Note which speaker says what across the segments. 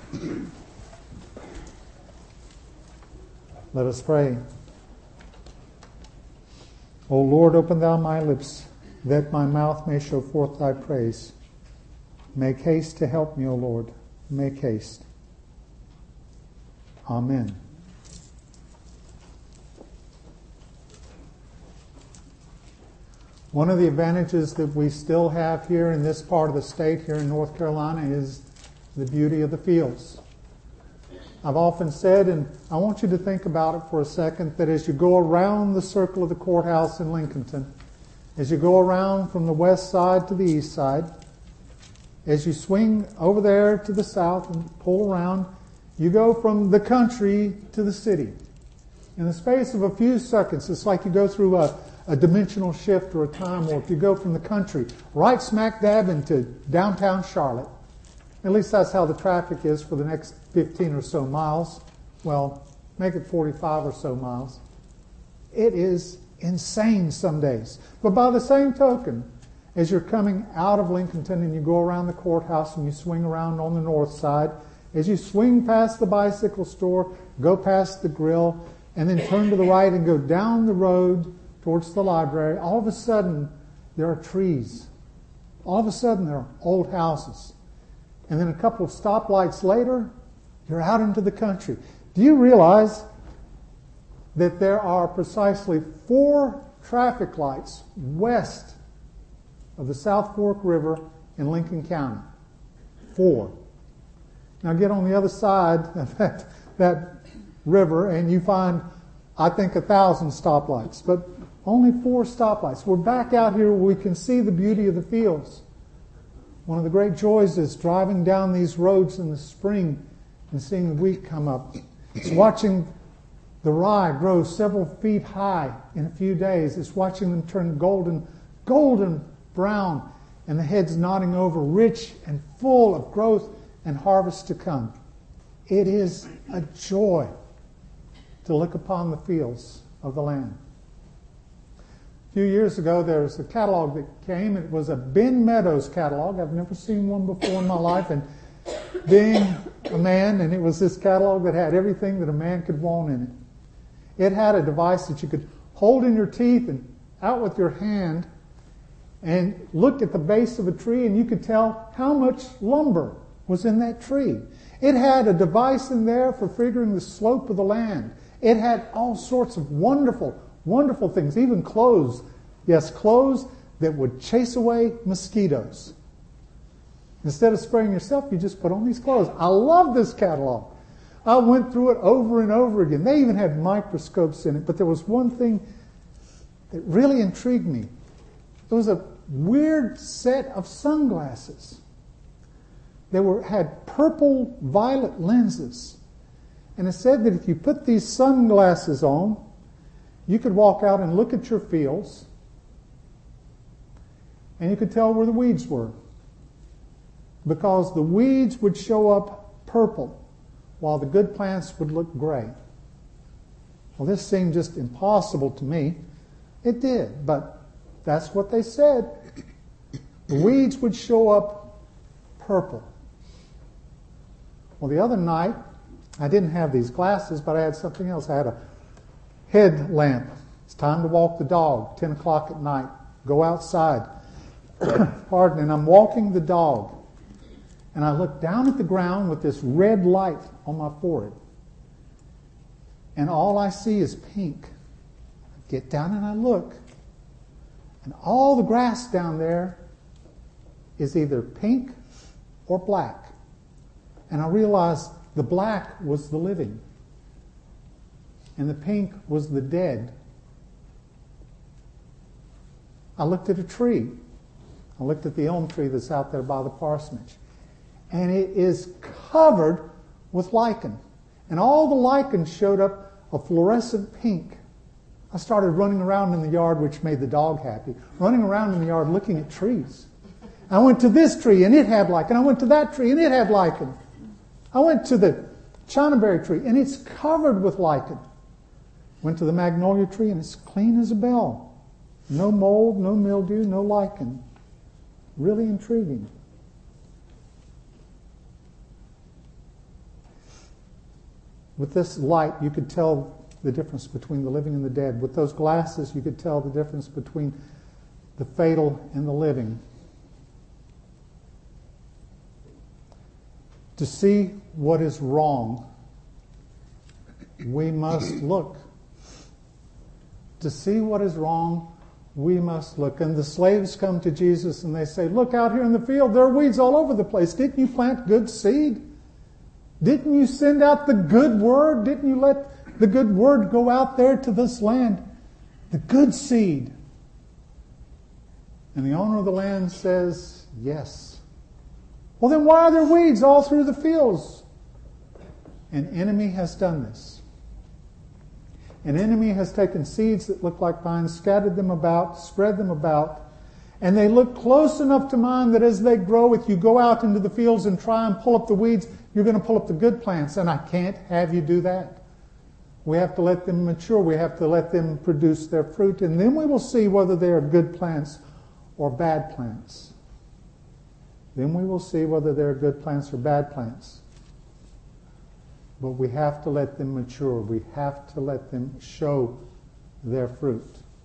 Speaker 1: Let us pray. O Lord, open thou my lips, that my mouth may show forth thy praise. Make haste to help me, O Lord. Make haste. Amen. One of the advantages that we still have here in this part of the state, here in North Carolina, is the beauty of the fields. I've often said, and I want you to think about it for a second, that as you go around the circle of the courthouse in Lincolnton, as you go around from the west side to the east side, as you swing over there to the south and pull around, you go from the country to the city. In the space of a few seconds, it's like you go through a dimensional shift or a time warp. You go from the country right smack dab into downtown Charlotte. At least that's how the traffic is for the next 15 or so miles. Well, make it 45 or so miles. It is insane some days. But by the same token, as you're coming out of Lincolnton and you go around the courthouse and you swing around on the north side, as you swing past the bicycle store, go past the grill, and then turn to the right and go down the road towards the library, all of a sudden there are trees. All of a sudden there are old houses. And then a couple of stoplights later, you're out into the country. Do you realize that there are precisely 4 traffic lights west of the South Fork River in Lincoln County? 4. Now get on the other side of that river and you find, I think, 1,000 stoplights, but only 4 stoplights. We're back out here where we can see the beauty of the fields. One of the great joys is driving down these roads in the spring and seeing the wheat come up. It's watching the rye grow several feet high in a few days. It's watching them turn golden brown, and the heads nodding over, rich and full of growth and harvest to come. It is a joy to look upon the fields of the land. A few years ago, there was a catalog that came. It was a Ben Meadows catalog. I've never seen one before in my life. And being a man, and it was this catalog that had everything that a man could want in it. It had a device that you could hold in your teeth and out with your hand and look at the base of a tree, and you could tell how much lumber was in that tree. It had a device in there for figuring the slope of the land. It had all sorts of wonderful things, even clothes. Yes, clothes that would chase away mosquitoes. Instead of spraying yourself, you just put on these clothes. I love this catalog. I went through it over and over again. They even had microscopes in it, but there was one thing that really intrigued me. It was a weird set of sunglasses. They had purple violet lenses. And it said that if you put these sunglasses on, you could walk out and look at your fields, and you could tell where the weeds were, because the weeds would show up purple while the good plants would look gray. Well, this seemed just impossible to me. It did, but that's what they said. The weeds would show up purple. Well, the other night, I didn't have these glasses, but I had something else. I had a headlamp. It's time to walk the dog, 10 o'clock at night. Go outside. Pardon, and I'm walking the dog. And I look down at the ground with this red light on my forehead. And all I see is pink. I get down and I look. And all the grass down there is either pink or black. And I realized the black was the living. And the pink was the dead. I looked at a tree. I looked at the elm tree that's out there by the parsonage. And it is covered with lichen. And all the lichen showed up a fluorescent pink. I started running around in the yard, which made the dog happy. Running around in the yard looking at trees. I went to this tree and it had lichen. I went to that tree and it had lichen. I went to the chinaberry tree and it's covered with lichen. Went to the magnolia tree and it's clean as a bell. No mold, no mildew, no lichen. Really intriguing. With this light, you could tell the difference between the living and the dead. With those glasses, you could tell the difference between the fatal and the living. To see what is wrong, we must look. To see what is wrong, we must look. And the slaves come to Jesus and they say, look out here in the field, there are weeds all over the place. Didn't you plant good seed? Didn't you send out the good word? Didn't you let the good word go out there to this land? The good seed. And the owner of the land says, yes. Well, then why are there weeds all through the fields? An enemy has done this. An enemy has taken seeds that look like vines, scattered them about, spread them about, and they look close enough to mine that as they grow, if you go out into the fields and try and pull up the weeds, you're going to pull up the good plants, and I can't have you do that. We have to let them mature. We have to let them produce their fruit, and then we will see whether they are good plants or bad plants. Then we will see whether they're good plants or bad plants. But we have to let them mature. We have to let them show their fruit.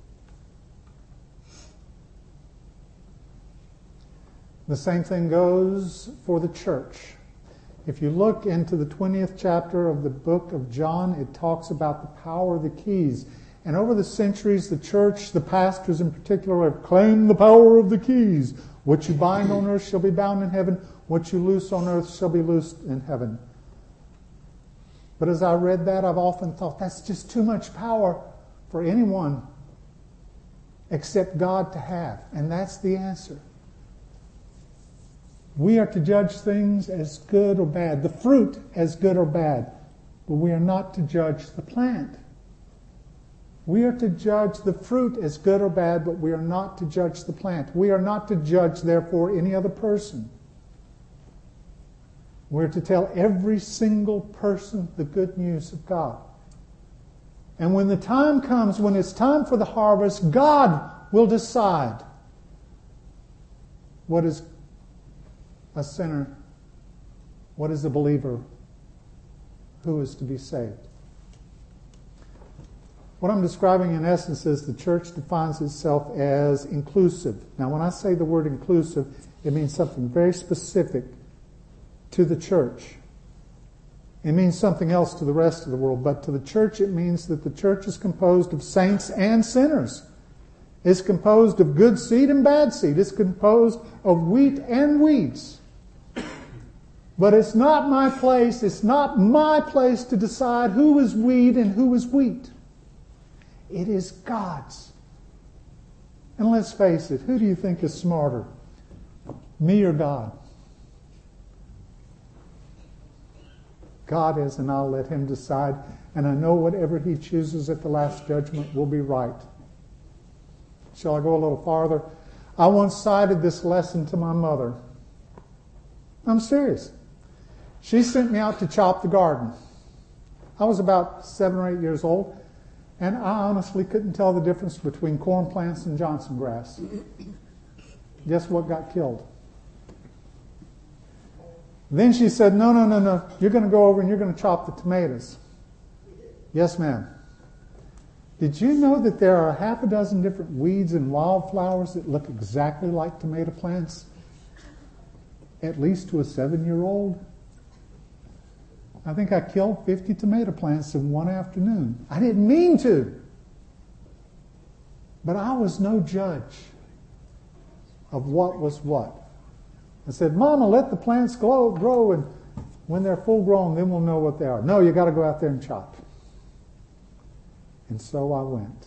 Speaker 1: The same thing goes for the church. If you look into the 20th chapter of the book of John, it talks about the power of the keys. And over the centuries, the church, the pastors in particular, have claimed the power of the keys. What you bind on earth shall be bound in heaven. What you loose on earth shall be loosed in heaven. But as I read that, I've often thought that's just too much power for anyone except God to have. And that's the answer. We are to judge things as good or bad, the fruit as good or bad, but we are not to judge the plant. We are to judge the fruit as good or bad, but we are not to judge the plant. We are not to judge, therefore, any other person. We're to tell every single person the good news of God. And when the time comes, when it's time for the harvest, God will decide what is a sinner, what is a believer, who is to be saved. What I'm describing in essence is the church defines itself as inclusive. Now when I say the word inclusive, it means something very specific to the church. It means something else to the rest of the world, but to the church it means that the church is composed of saints and sinners. It's composed of good seed and bad seed. It's composed of wheat and weeds. But it's not my place to decide who is weed and who is wheat. It is God's. And let's face it, who do you think is smarter? Me or God? God is, and I'll let Him decide. And I know whatever He chooses at the last judgment will be right. Shall I go a little farther? I once cited this lesson to my mother. I'm serious. She sent me out to chop the garden. I was about 7 or 8 years old, and I honestly couldn't tell the difference between corn plants and Johnson grass. Guess what got killed? Then she said, no, you're going to go over and you're going to chop the tomatoes. Yes, ma'am. Did you know that there are half a dozen different weeds and wildflowers that look exactly like tomato plants? At least to a 7-year-old? I think I killed 50 tomato plants in one afternoon. I didn't mean to. But I was no judge of what was what. I said, Mama, let the plants grow, and when they're full grown, then we'll know what they are. No, you got to go out there and chop. And so I went.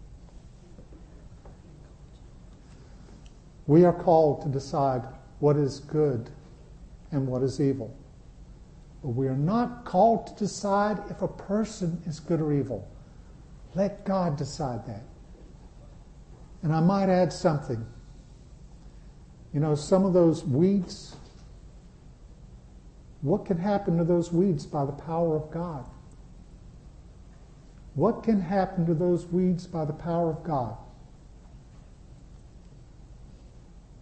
Speaker 1: We are called to decide what is good and what is evil. But we are not called to decide if a person is good or evil. Let God decide that. And I might add something. You know, some of those weeds, what can happen to those weeds by the power of God? What can happen to those weeds by the power of God?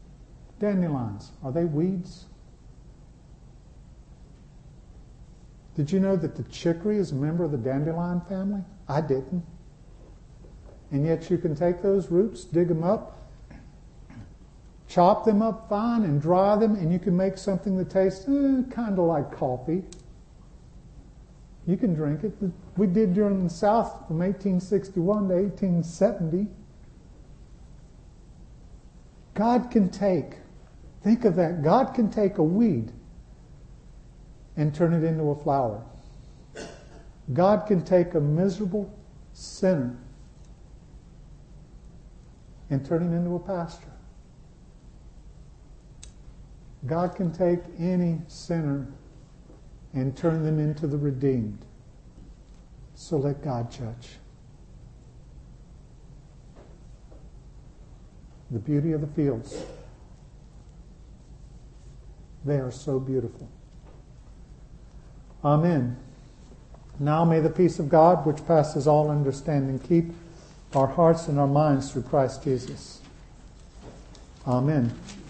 Speaker 1: Dandelions, are they weeds? Did you know that the chicory is a member of the dandelion family? I didn't. And yet you can take those roots, dig them up, chop them up fine and dry them, and you can make something that tastes kind of like coffee. You can drink it. We did during the South from 1861 to 1870. God can take, think of that, God can take a weed and turn it into a flower. God can take a miserable sinner and turn him into a pastor. God can take any sinner and turn them into the redeemed. So let God judge. The beauty of the fields. They are so beautiful. Amen. Now may the peace of God, which passes all understanding, keep our hearts and our minds through Christ Jesus. Amen.